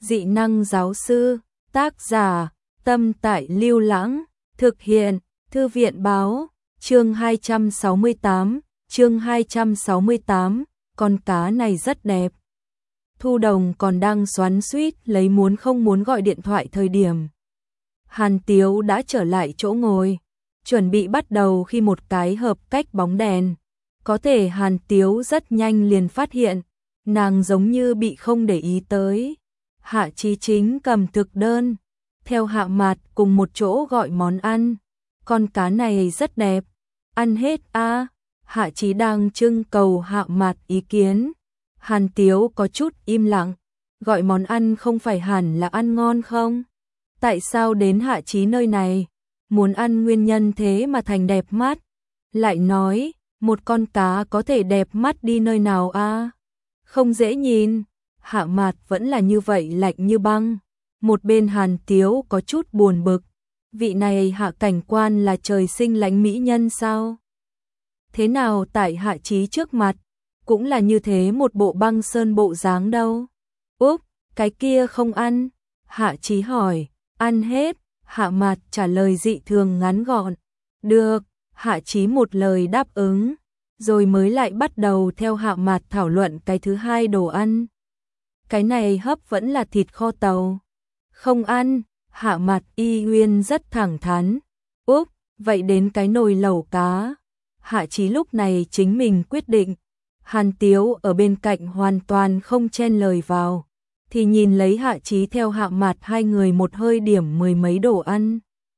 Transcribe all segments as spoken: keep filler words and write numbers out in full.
Dị năng giáo sư, tác giả, Tâm Tại Lưu Lãng, thực hiện, Thư viện báo, chương hai trăm sáu mươi tám, chương hai trăm sáu mươi tám, con cá này rất đẹp. Thu Đồng còn đang xoắn xuýt lấy muốn không muốn gọi điện thoại thời điểm. Hàn Tiếu đã trở lại chỗ ngồi, chuẩn bị bắt đầu khi một cái hợp cách bóng đèn. Có thể Hàn Tiếu rất nhanh liền phát hiện, nàng giống như bị không để ý tới. Hạ Chí Chính cầm thực đơn, theo Hạ Mạt cùng một chỗ gọi món ăn. Con cá này rất đẹp, ăn hết a. À. Hạ Chí đang trưng cầu Hạ Mạt ý kiến. Hàn Tiếu có chút im lặng, gọi món ăn không phải hẳn là ăn ngon không? Tại sao đến Hạ Chí nơi này, muốn ăn nguyên nhân thế mà thành đẹp mắt? Lại nói, một con cá có thể đẹp mắt đi nơi nào a? À? Không dễ nhìn. Hạ Mạt vẫn là như vậy lạnh như băng. Một bên Hàn Tiếu có chút buồn bực. Vị này Hạ cảnh quan là trời sinh lãnh mỹ nhân sao? Thế nào tại Hạ Chí trước mặt, cũng là như thế một bộ băng sơn bộ dáng đâu. Úp, cái kia không ăn. Hạ Chí hỏi, ăn hết. Hạ Mạt trả lời dị thường ngắn gọn. Được, Hạ Chí một lời đáp ứng. Rồi mới lại bắt đầu theo Hạ Mạt thảo luận cái thứ hai đồ ăn. Cái này hấp vẫn là thịt kho tàu. Không ăn. Hạ Mạt y nguyên rất thẳng thắn. Úp, vậy đến cái nồi lẩu cá. Hạ Chí lúc này chính mình quyết định. Hàn Tiếu ở bên cạnh hoàn toàn không chen lời vào, thì nhìn lấy Hạ Chí theo Hạ Mạt hai người một hơi điểm mười mấy đồ ăn.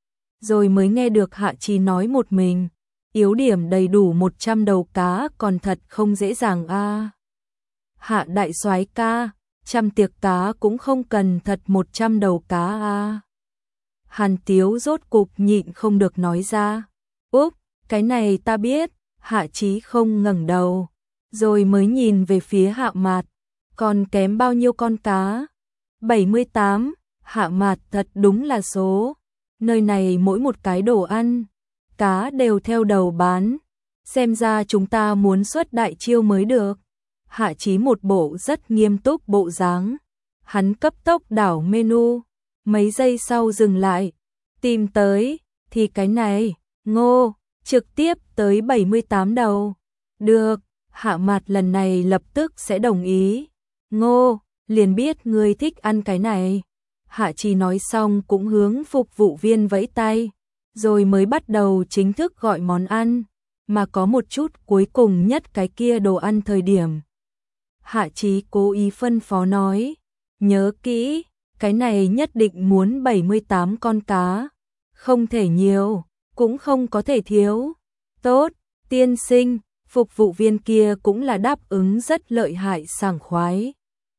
Rồi mới nghe được Hạ Chí nói một mình, yếu điểm đầy đủ một trăm đầu cá còn thật không dễ dàng a. À. Hạ đại soái ca, trăm tiệc cá cũng không cần thật một trăm đầu cá a. À. Hàn Tiếu rốt cục nhịn không được nói ra. Úp, cái này ta biết. Hạ Chí không ngẩng đầu, rồi mới nhìn về phía Hạ Mạt. Còn kém bao nhiêu con cá? bảy mươi tám. Hạ Mạt thật đúng là số. Nơi này mỗi một cái đồ ăn, cá đều theo đầu bán. Xem ra chúng ta muốn xuất đại chiêu mới được. Hạ Chí một bộ rất nghiêm túc bộ dáng. Hắn cấp tốc đảo menu, mấy giây sau dừng lại. Tìm tới, thì cái này, ngô, trực tiếp tới bảy mươi tám đầu. Được, Hạ Mạt lần này lập tức sẽ đồng ý. Ngô, liền biết ngươi thích ăn cái này. Hạ Chí nói xong cũng hướng phục vụ viên vẫy tay, rồi mới bắt đầu chính thức gọi món ăn, mà có một chút cuối cùng nhất cái kia đồ ăn thời điểm. Hạ Chí cố ý phân phó nói, nhớ kỹ, cái này nhất định muốn bảy mươi tám con cá, không thể nhiều, cũng không có thể thiếu. Tốt, tiên sinh. Phục vụ viên kia cũng là đáp ứng rất lợi hại sảng khoái.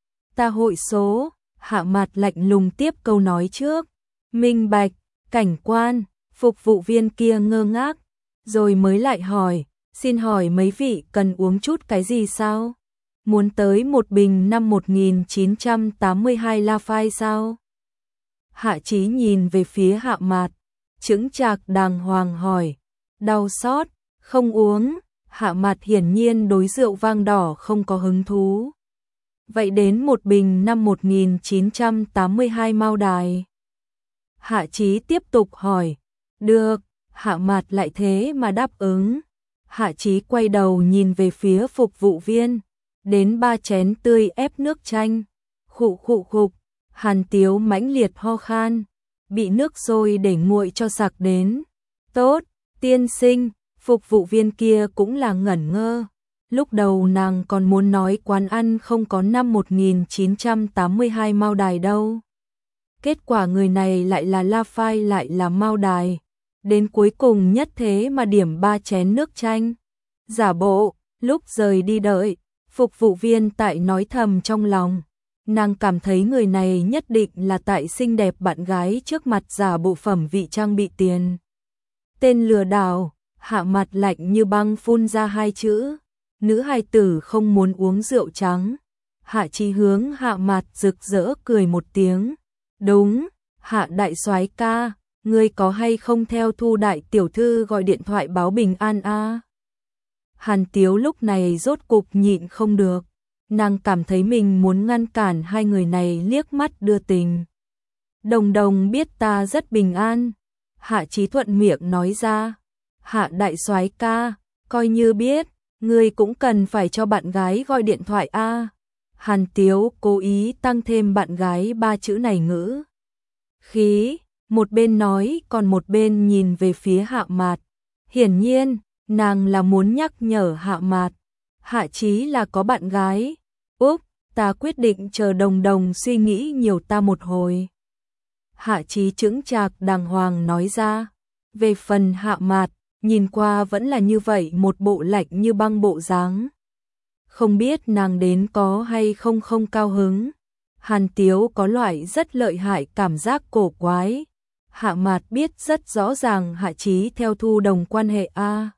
Ta hội số. Hạ Mạt lạnh lùng tiếp câu nói trước. Minh bạch, cảnh quan. Phục vụ viên kia ngơ ngác, rồi mới lại hỏi, xin hỏi mấy vị cần uống chút cái gì sao? Muốn tới một bình năm một nghìn chín trăm tám mươi hai La Phai sao? Hạ Chí nhìn về phía Hạ Mạt, chững chạc đàng hoàng hỏi, đau xót, không uống. Hạ Mạt hiển nhiên đối rượu vang đỏ không có hứng thú. Vậy đến một bình năm một nghìn chín trăm tám mươi hai Mao Đài. Hạ Chí tiếp tục hỏi. Được, Hạ Mạt lại thế mà đáp ứng. Hạ Chí quay đầu nhìn về phía phục vụ viên. Đến ba chén tươi ép nước chanh. Khụ khụ khục. Hàn Tiếu mãnh liệt ho khan, bị nước sôi để nguội cho sặc đến. Tốt, tiên sinh. Phục vụ viên kia cũng là ngẩn ngơ. Lúc đầu nàng còn muốn nói quán ăn không có năm một nghìn chín trăm tám mươi hai Mao Đài đâu. Kết quả người này lại là La Phai lại là Mao Đài. Đến cuối cùng nhất thế mà điểm ba chén nước chanh. Giả bộ, lúc rời đi đợi, phục vụ viên tại nói thầm trong lòng. Nàng cảm thấy người này nhất định là tại xinh đẹp bạn gái trước mặt giả bộ phẩm vị trang bị tiền. Tên lừa đảo. Hạ Mạt lạnh như băng phun ra hai chữ. Nữ hài tử không muốn uống rượu trắng. Hạ Chí hướng Hạ Mạt rực rỡ cười một tiếng. Đúng, Hạ đại soái ca, ngươi có hay không theo Thu đại tiểu thư gọi điện thoại báo bình an a? À? Hàn Tiếu lúc này rốt cục nhịn không được, nàng cảm thấy mình muốn ngăn cản hai người này liếc mắt đưa tình. Đồng Đồng biết ta rất bình an. Hạ Chí thuận miệng nói ra. Hạ đại soái ca, coi như biết, ngươi cũng cần phải cho bạn gái gọi điện thoại a. Hàn Tiếu cố ý tăng thêm bạn gái ba chữ này ngữ khí, một bên nói còn một bên nhìn về phía Hạ Mạt. Hiển nhiên, nàng là muốn nhắc nhở Hạ Mạt. Hạ Chí là có bạn gái. Úp, ta quyết định chờ Đồng Đồng suy nghĩ nhiều ta một hồi. Hạ Chí chững chạc đàng hoàng nói ra. Về phần Hạ Mạt, nhìn qua vẫn là như vậy, một bộ lạnh như băng bộ dáng. Không biết nàng đến có hay không không cao hứng. Hàn Tiếu có loại rất lợi hại cảm giác cổ quái. Hạ Mạt biết rất rõ ràng Hạ Chí theo Thu Đồng quan hệ a. À.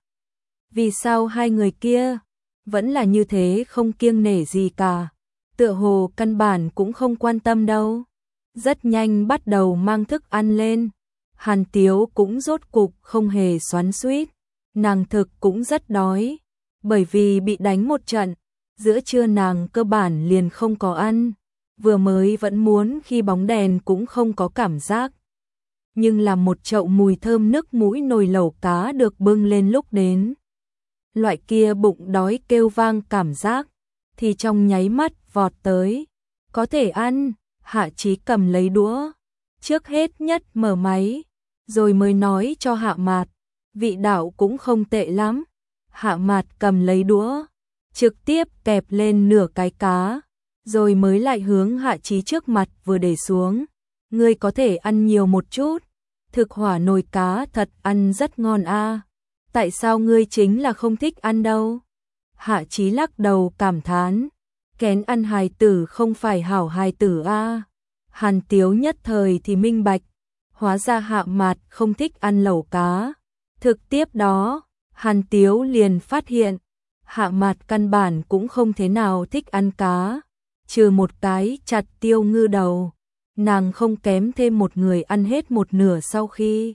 Vì sao hai người kia vẫn là như thế, không kiêng nể gì cả. Tựa hồ căn bản cũng không quan tâm đâu. Rất nhanh bắt đầu mang thức ăn lên. Hàn Tiếu cũng rốt cục không hề xoắn xuýt. Nàng thực cũng rất đói. Bởi vì bị đánh một trận, giữa trưa nàng cơ bản liền không có ăn. Vừa mới vẫn muốn khi bóng đèn cũng không có cảm giác. Nhưng là một chậu mùi thơm nức mũi nồi lẩu cá được bưng lên lúc đến. Loại kia bụng đói kêu vang cảm giác, thì trong nháy mắt vọt tới. Có thể ăn, Hạ Chí cầm lấy đũa. Trước hết nhất mở máy, rồi mới nói cho Hạ Mạt. Vị đạo cũng không tệ lắm. Hạ Mạt cầm lấy đũa, trực tiếp kẹp lên nửa cái cá, rồi mới lại hướng Hạ Chí trước mặt vừa để xuống. Ngươi có thể ăn nhiều một chút, thực hỏa nồi cá thật ăn rất ngon a. Tại sao ngươi chính là không thích ăn đâu? Hạ Chí lắc đầu cảm thán. Kén ăn hài tử không phải hảo hài tử a. Hàn Tiếu nhất thời thì minh bạch. Hóa ra Hạ Mạt không thích ăn lẩu cá. Thực tiếp đó, Hàn Tiếu liền phát hiện. Hạ Mạt căn bản cũng không thế nào thích ăn cá. Trừ một cái chặt tiêu ngư đầu. Nàng không kém thêm một người ăn hết một nửa sau khi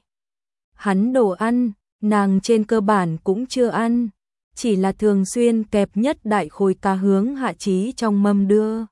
hắn đồ ăn. Nàng trên cơ bản cũng chưa ăn, chỉ là thường xuyên kẹp nhất đại khối cá hướng Hạ Chí trong mâm đưa.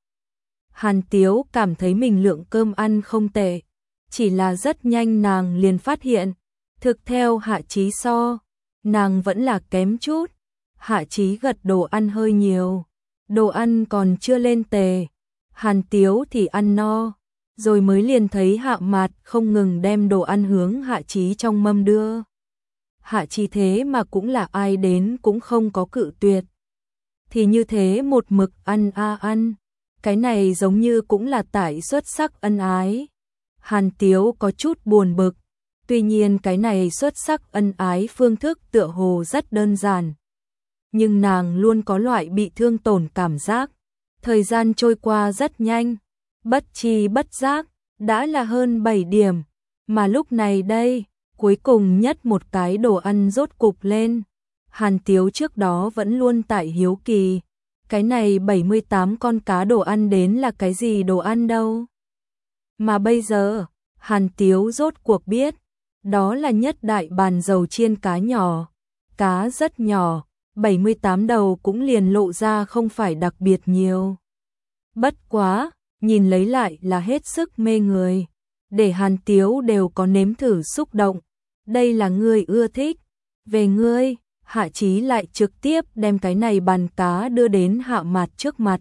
Hàn Tiếu cảm thấy mình lượng cơm ăn không tệ, chỉ là rất nhanh nàng liền phát hiện, thực theo Hạ Chí so, nàng vẫn là kém chút. Hạ Chí gật đồ ăn hơi nhiều, đồ ăn còn chưa lên tề, Hàn Tiếu thì ăn no, rồi mới liền thấy Hạ Mạt không ngừng đem đồ ăn hướng Hạ Chí trong mâm đưa. Hạ Chí thế mà cũng là ai đến cũng không có cự tuyệt. Thì như thế một mực ăn a ăn, cái này giống như cũng là tải xuất sắc ân ái. Hàn Tiếu có chút buồn bực, tuy nhiên cái này xuất sắc ân ái phương thức tựa hồ rất đơn giản. Nhưng nàng luôn có loại bị thương tổn cảm giác. Thời gian trôi qua rất nhanh, bất chi bất giác, đã là hơn bảy điểm, mà lúc này đây, cuối cùng nhất một cái đồ ăn rốt cục lên. Hàn Tiếu trước đó vẫn luôn tại hiếu kỳ, cái này bảy mươi tám con cá đồ ăn đến là cái gì đồ ăn đâu. Mà bây giờ, Hàn Tiếu rốt cuộc biết, đó là nhất đại bàn dầu chiên cá nhỏ, cá rất nhỏ, bảy mươi tám đầu cũng liền lộ ra không phải đặc biệt nhiều. Bất quá, nhìn lấy lại là hết sức mê người, để Hàn Tiếu đều có nếm thử xúc động. Đây là ngươi ưa thích. Về ngươi, Hạ Chí lại trực tiếp đem cái này bàn cá đưa đến Hạ Mạt trước mặt.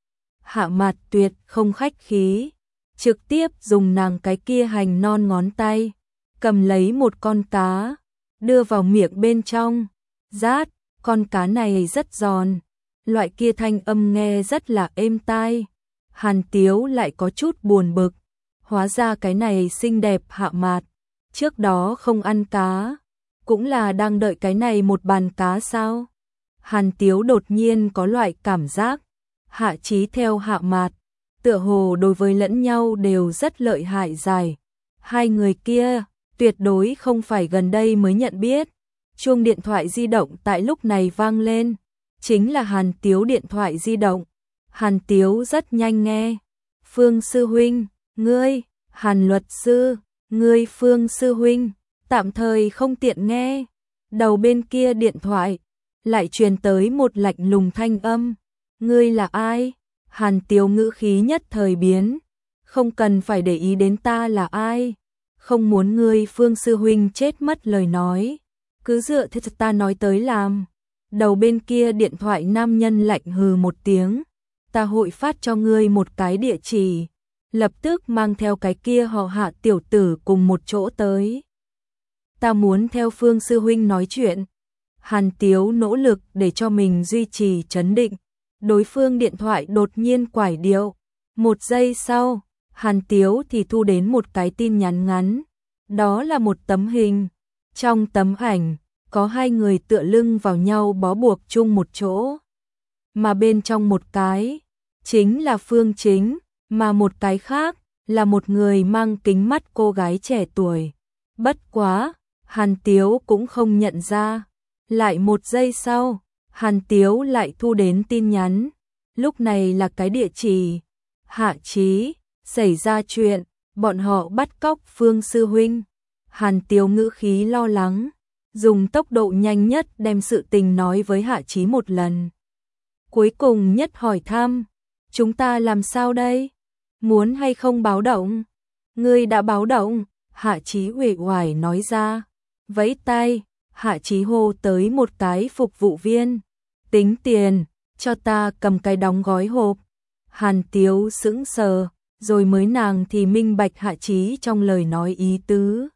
Hạ Mạt tuyệt không khách khí, trực tiếp dùng nàng cái kia hành non ngón tay, cầm lấy một con cá, đưa vào miệng bên trong, rát, con cá này rất giòn, loại kia thanh âm nghe rất là êm tai. Hàn Tiếu lại có chút buồn bực, hóa ra cái này xinh đẹp Hạ Mạt trước đó không ăn cá, cũng là đang đợi cái này một bàn cá sao? Hàn Tiếu đột nhiên có loại cảm giác, Hạ Chí theo Hạ Mạt, tựa hồ đối với lẫn nhau đều rất lợi hại dài. Hai người kia, tuyệt đối không phải gần đây mới nhận biết. Chuông điện thoại di động tại lúc này vang lên, chính là Hàn Tiếu điện thoại di động. Hàn Tiếu rất nhanh nghe. Phương sư huynh, ngươi, Hàn luật sư, ngươi Phương sư huynh, tạm thời không tiện nghe. Đầu bên kia điện thoại, lại truyền tới một lạnh lùng thanh âm. Ngươi là ai? Hàn Tiếu ngữ khí nhất thời biến. Không cần phải để ý đến ta là ai. Không muốn ngươi Phương sư huynh chết mất lời nói. Cứ dựa theo ta nói tới làm. Đầu bên kia điện thoại nam nhân lạnh hừ một tiếng. Ta hội phát cho ngươi một cái địa chỉ. Lập tức mang theo cái kia họ Hạ tiểu tử cùng một chỗ tới. Ta muốn theo Phương sư huynh nói chuyện. Hàn Tiếu nỗ lực để cho mình duy trì trấn định. Đối phương điện thoại đột nhiên quải điệu. Một giây sau, Hàn Tiếu thì thu đến một cái tin nhắn ngắn. Đó là một tấm hình. Trong tấm ảnh, có hai người tựa lưng vào nhau bó buộc chung một chỗ. Mà bên trong một cái, chính là Phương Chính, mà một cái khác, là một người mang kính mắt cô gái trẻ tuổi. Bất quá, Hàn Tiếu cũng không nhận ra. Lại một giây sau, Hàn Tiếu lại thu đến tin nhắn. Lúc này là cái địa chỉ. Hạ Chí, xảy ra chuyện, bọn họ bắt cóc Phương sư huynh. Hàn Tiếu ngữ khí lo lắng, dùng tốc độ nhanh nhất đem sự tình nói với Hạ Chí một lần. Cuối cùng nhất hỏi thăm, chúng ta làm sao đây? Muốn hay không báo động? Ngươi đã báo động, Hạ Chí uể oải nói ra. Vẫy tay, Hạ Chí hô tới một cái phục vụ viên. Tính tiền, cho ta cầm cái đóng gói hộp. Hàn Tiếu sững sờ, rồi mới nàng thì minh bạch Hạ Chí trong lời nói ý tứ.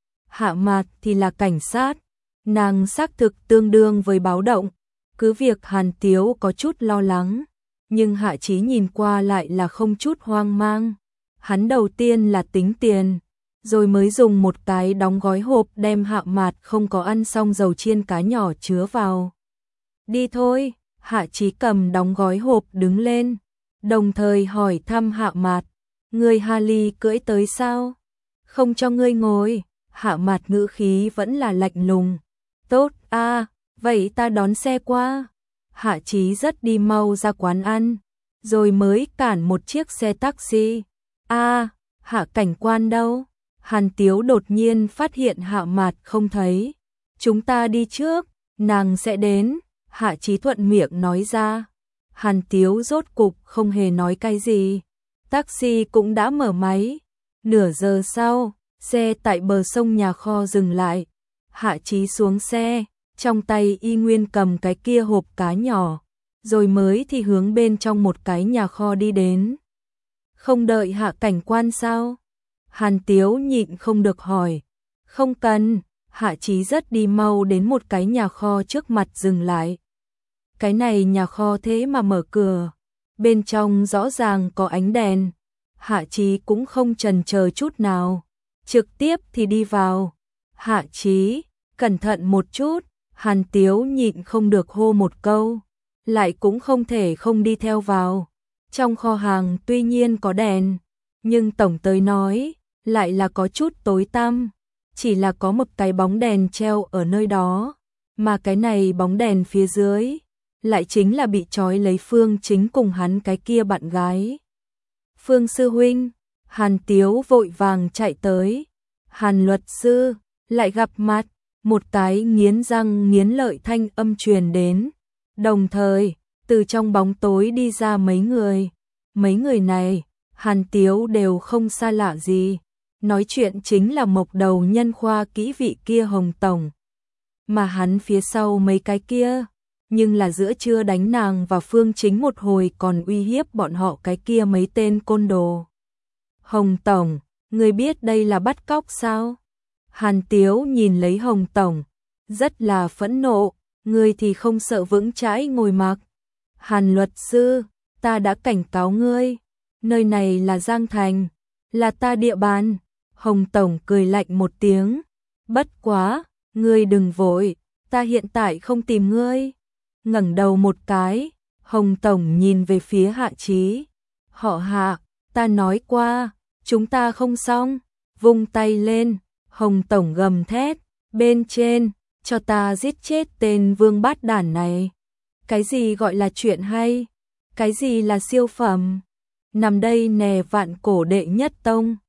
Hạ Mạt thì là cảnh sát, nàng xác thực tương đương với báo động. Cứ việc Hàn Tiếu có chút lo lắng, nhưng Hạ Chí nhìn qua lại là không chút hoang mang. Hắn đầu tiên là tính tiền, rồi mới dùng một cái đóng gói hộp đem Hạ Mạt không có ăn xong dầu chiên cá nhỏ chứa vào. Đi thôi, Hạ Chí cầm đóng gói hộp đứng lên, đồng thời hỏi thăm Hạ Mạt, ngươi Harley cưỡi tới sao? Không cho ngươi ngồi. Hạ Mạt ngữ khí vẫn là lạnh lùng. Tốt a, à, vậy ta đón xe qua. Hạ Chí rất đi mau ra quán ăn, rồi mới cản một chiếc xe taxi. A, à, Hạ cảnh quan đâu? Hàn Tiếu đột nhiên phát hiện Hạ Mạt không thấy. Chúng ta đi trước, nàng sẽ đến. Hạ Chí thuận miệng nói ra. Hàn Tiếu rốt cục không hề nói cái gì. Taxi cũng đã mở máy. Nửa giờ sau, xe tại bờ sông nhà kho dừng lại. Hạ Chí xuống xe, trong tay y nguyên cầm cái kia hộp cá nhỏ, rồi mới thì hướng bên trong một cái nhà kho đi đến. Không đợi Hạ cảnh quan sao? Hàn Tiếu nhịn không được hỏi. Không cần. Hạ Chí rất đi mau đến một cái nhà kho trước mặt dừng lại. Cái này nhà kho thế mà mở cửa, bên trong rõ ràng có ánh đèn. Hạ Chí cũng không chần chờ chút nào, trực tiếp thì đi vào. Hạ Chí, cẩn thận một chút. Hàn Tiếu nhịn không được hô một câu, lại cũng không thể không đi theo vào. Trong kho hàng tuy nhiên có đèn, nhưng tổng tới nói, lại là có chút tối tăm. Chỉ là có một cái bóng đèn treo ở nơi đó, mà cái này bóng đèn phía dưới lại chính là bị trói lấy Phương Chính cùng hắn cái kia bạn gái. Phương sư huynh, Hàn Tiếu vội vàng chạy tới. Hàn luật sư, lại gặp mặt. Một cái nghiến răng nghiến lợi thanh âm truyền đến. Đồng thời, từ trong bóng tối đi ra mấy người. Mấy người này, Hàn Tiếu đều không xa lạ gì. Nói chuyện chính là mộc đầu nhân khoa kỹ vị kia Hồng Tổng. Mà hắn phía sau mấy cái kia, nhưng là giữa trưa đánh nàng và Phương Chính một hồi còn uy hiếp bọn họ cái kia mấy tên côn đồ. Hồng Tổng, người biết đây là bắt cóc sao? Hàn Tiếu nhìn lấy Hồng Tổng, rất là phẫn nộ, ngươi thì không sợ vững chãi ngồi mặc. Hàn luật sư, ta đã cảnh cáo ngươi, nơi này là Giang Thành, là ta địa bàn. Hồng Tổng cười lạnh một tiếng, bất quá, ngươi đừng vội, ta hiện tại không tìm ngươi. Ngẩng đầu một cái, Hồng Tổng nhìn về phía Hạ Chí. Họ Hạ, ta nói qua, chúng ta không xong. Vung tay lên, Hồng Tổng gầm thét, bên trên, cho ta giết chết tên vương bát đản này. Cái gì gọi là chuyện hay? Cái gì là siêu phẩm? Nằm đây nè vạn cổ đệ nhất tông.